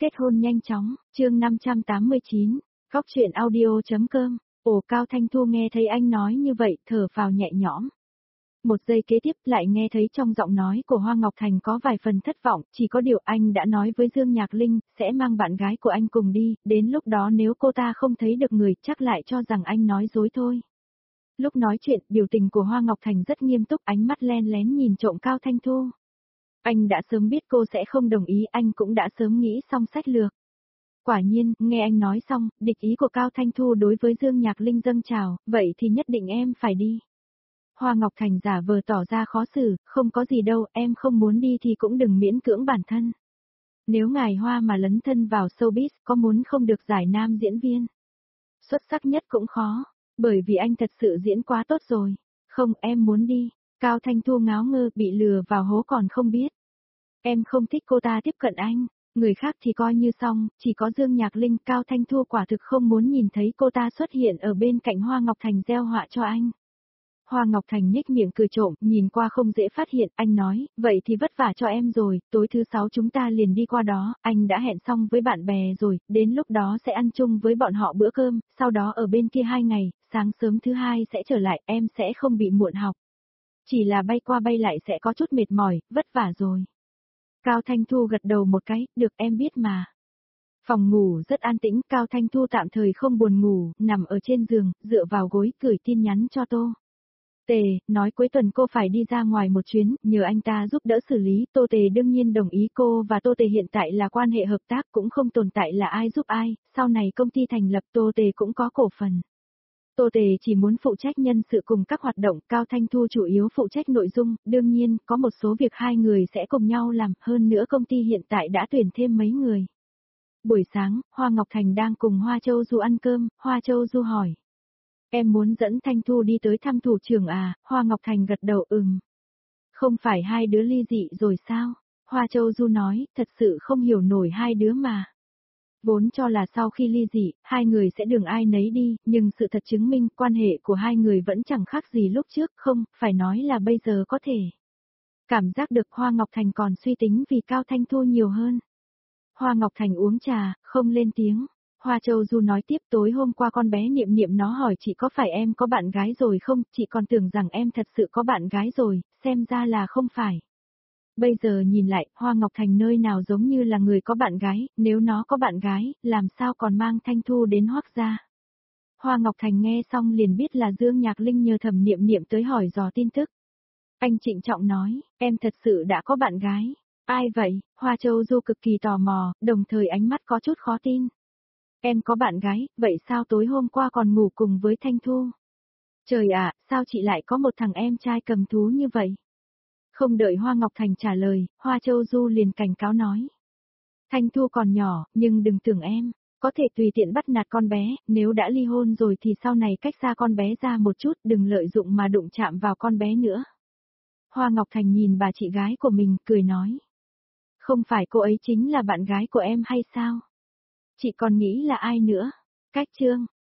kết hôn nhanh chóng, chương 589, góc truyện audio.com. Ồ, Cao Thanh Thu nghe thấy anh nói như vậy, thở phào nhẹ nhõm. Một giây kế tiếp lại nghe thấy trong giọng nói của Hoa Ngọc Thành có vài phần thất vọng, chỉ có điều anh đã nói với Dương Nhạc Linh, sẽ mang bạn gái của anh cùng đi, đến lúc đó nếu cô ta không thấy được người, chắc lại cho rằng anh nói dối thôi. Lúc nói chuyện, biểu tình của Hoa Ngọc Thành rất nghiêm túc, ánh mắt len lén nhìn trộm Cao Thanh Thu. Anh đã sớm biết cô sẽ không đồng ý, anh cũng đã sớm nghĩ xong sách lược. Quả nhiên, nghe anh nói xong, địch ý của Cao Thanh Thu đối với Dương Nhạc Linh dâng trào, vậy thì nhất định em phải đi. Hoa Ngọc Thành giả vờ tỏ ra khó xử, không có gì đâu, em không muốn đi thì cũng đừng miễn cưỡng bản thân. Nếu ngài Hoa mà lấn thân vào showbiz, có muốn không được giải nam diễn viên? Xuất sắc nhất cũng khó, bởi vì anh thật sự diễn quá tốt rồi. Không, em muốn đi. Cao Thanh Thu ngáo ngơ, bị lừa vào hố còn không biết. Em không thích cô ta tiếp cận anh, người khác thì coi như xong, chỉ có Dương Nhạc Linh. Cao Thanh Thu quả thực không muốn nhìn thấy cô ta xuất hiện ở bên cạnh Hoa Ngọc Thành gieo họa cho anh. Hoa Ngọc Thành nhếch miệng cười trộm, nhìn qua không dễ phát hiện, anh nói, vậy thì vất vả cho em rồi, tối thứ 6 chúng ta liền đi qua đó, anh đã hẹn xong với bạn bè rồi, đến lúc đó sẽ ăn chung với bọn họ bữa cơm, sau đó ở bên kia 2 ngày, sáng sớm thứ 2 sẽ trở lại, em sẽ không bị muộn học. Chỉ là bay qua bay lại sẽ có chút mệt mỏi, vất vả rồi. Cao Thanh Thu gật đầu một cái, được em biết mà. Phòng ngủ rất an tĩnh, Cao Thanh Thu tạm thời không buồn ngủ, nằm ở trên giường, dựa vào gối, gửi tin nhắn cho Tô Tề, nói cuối tuần cô phải đi ra ngoài một chuyến, nhờ anh ta giúp đỡ xử lý. Tô Tề đương nhiên đồng ý, cô và Tô Tề hiện tại là quan hệ hợp tác, cũng không tồn tại là ai giúp ai, sau này công ty thành lập Tô Tề cũng có cổ phần. Tô Tề chỉ muốn phụ trách nhân sự cùng các hoạt động, Cao Thanh Thu chủ yếu phụ trách nội dung, đương nhiên, có một số việc hai người sẽ cùng nhau làm, hơn nữa công ty hiện tại đã tuyển thêm mấy người. Buổi sáng, Hoa Ngọc Thành đang cùng Hoa Châu Du ăn cơm, Hoa Châu Du hỏi. Em muốn dẫn Thanh Thu đi tới thăm thủ trưởng à? Hoa Ngọc Thành gật đầu Không phải hai đứa ly dị rồi sao? Hoa Châu Du nói, thật sự không hiểu nổi hai đứa mà. Vốn cho là sau khi ly dị, hai người sẽ đường ai nấy đi, nhưng sự thật chứng minh quan hệ của hai người vẫn chẳng khác gì lúc trước, không, phải nói là bây giờ có thể. Cảm giác được Hoa Ngọc Thành còn suy tính vì Cao Thanh Thu nhiều hơn. Hoa Ngọc Thành uống trà, không lên tiếng. Hoa Châu Du nói tiếp, tối hôm qua con bé Niệm Niệm nó hỏi chị có phải em có bạn gái rồi không, chị còn tưởng rằng em thật sự có bạn gái rồi, xem ra là không phải. Bây giờ nhìn lại, Hoa Ngọc Thành nơi nào giống như là người có bạn gái, nếu nó có bạn gái, làm sao còn mang Thanh Thu đến Hoắc gia. Hoa Ngọc Thành nghe xong liền biết là Dương Nhạc Linh nhờ Thẩm Niệm Niệm tới hỏi dò tin tức. Anh trịnh trọng nói, em thật sự đã có bạn gái. Ai vậy? Hoa Châu Du cực kỳ tò mò, đồng thời ánh mắt có chút khó tin. Em có bạn gái, vậy sao tối hôm qua còn ngủ cùng với Thanh Thu? Trời ạ, sao chị lại có một thằng em trai cầm thú như vậy? Không đợi Hoa Ngọc Thành trả lời, Hoa Châu Du liền cảnh cáo nói. Thanh Thu còn nhỏ, nhưng đừng tưởng em có thể tùy tiện bắt nạt con bé, nếu đã ly hôn rồi thì sau này cách xa con bé ra một chút, đừng lợi dụng mà đụng chạm vào con bé nữa. Hoa Ngọc Thành nhìn bà chị gái của mình, cười nói. Không phải cô ấy chính là bạn gái của em hay sao? Chị còn nghĩ là ai nữa? Cách chương.